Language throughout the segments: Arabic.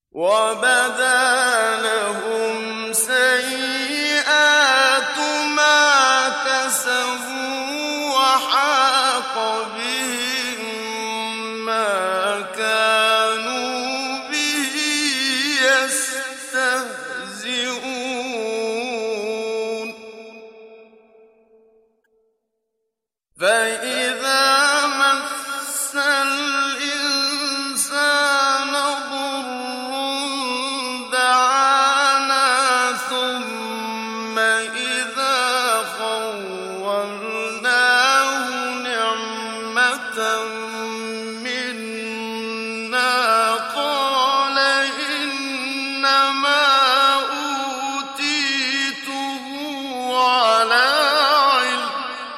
وَبَدَا لَهُمْ سَيِّئَاتُ مَا كَسَبُوا وَحَاقَ بِهِم مَّا كَانُوا بِهِ يَسْتَهْزِئُونَ فَإِذَا مَسَّ الْإِنسَانَ ضُرٌّ دَعَانَا ثُمَّ إِذَا خَوَّلْنَاهُ نِعْمَةً مِّنَّا قَالَ إِنَّمَا أُوتِيتُهُ عَلَىٰ عِلْمٍ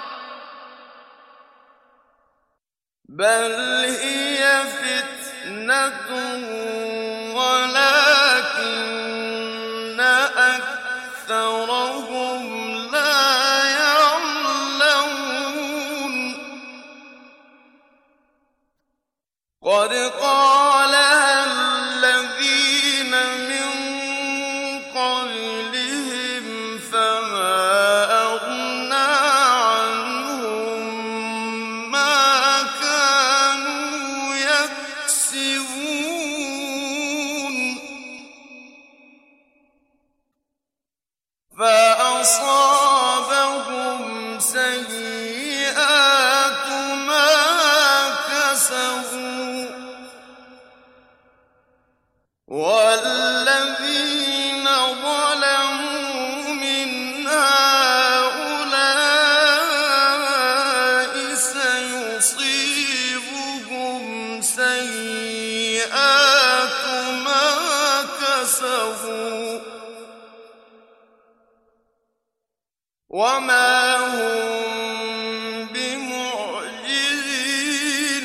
بَلْ هِيَ فِتْنَةٌ وَلَٰكِنَّ أَكْثَرَهُمْ لَا يَعْلَمُونَ قَدْ قَالَهَا الَّذِينَ مِن قَبْلِهِمْ فَمَا أَغْنَىٰ عَنْهُم مَّا كَانُوا يَكْسِبُونَ فَأَصَابَهُمْ سَيِّئَاتُ مَا كَسَبُوا وَالَّذِينَ ظَلَمُوا مِنْ هَٰؤُلَاءِ سَيُصِيبُهُمْ سَيِّئَاتُ مَا كَسَبُوا وَمَا هُم بِمُعْجِزِينَ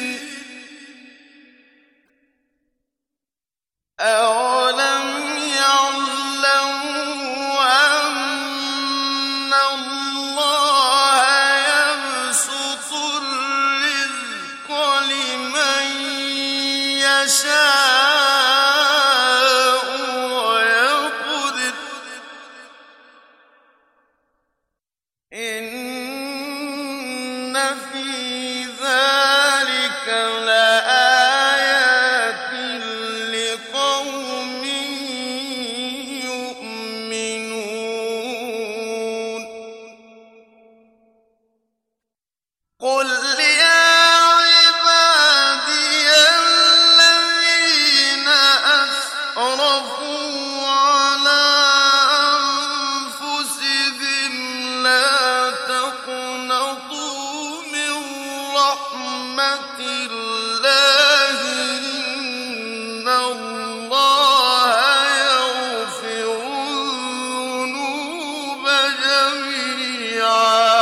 أَوَلَمْ يَعْلَمُوا أَنَّ اللَّهَ يَبْسُطُ الرِّزْقَ لِمَن يَشَاءُ وَيَقْدِرُ إِنَّ فِي ذَٰلِكَ لَآيَاتٍ لِّقَوْمٍ يُؤْمِنُونَ قُلْ يَا عِبَادِيَ الَّذِينَ أَسْرَفُوا عَلَىٰ أَنفُسِهِمْ لَا تَقْنَطُوا مِن رَّحْمَةِ اللَّهِ إِنَّ اللَّهَ يَغْفِرُ الذُّنُوبَ جَمِيعًا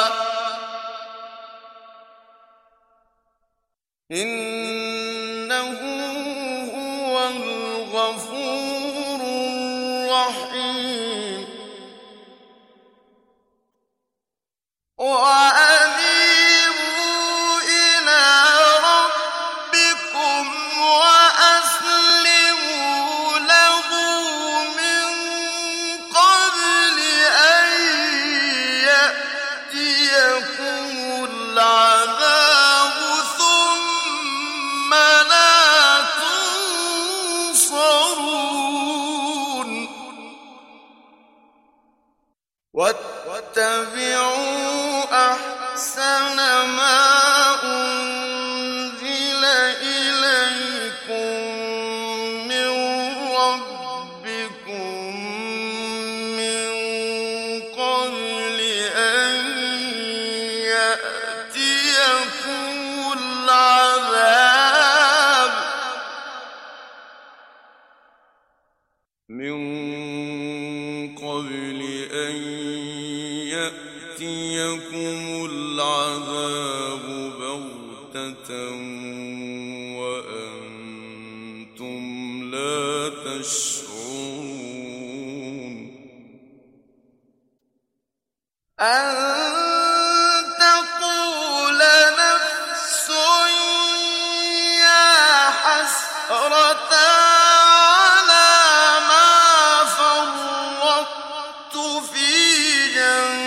إِنَّهُ هُوَ الْغَفُورُ الرَّحِيمُ وَأَنِيبُوا إِلَىٰ رَبِّكُمْ وَأَسْلِمُوا لَهُ مِن قَبْلِ أَن يَأْتِيَكُمُ الْعَذَابُ ثُمَّ لَا تُنصَرُونَ وَاتَّبِعُوا أَحْسَنَ مَا أُنزِلَ إِلَيْكُم مِّن رَّبِّكُم مِّن قَبْلِ أَن يَأْتِيَكُمُ الْعَذَابُ بَغْتَةً وَأَنتُمْ لَا تَشْعُرُونَ أَن تَقُولَ نَفْسٌ يَا حَسْرَتَا عَلَىٰ جنة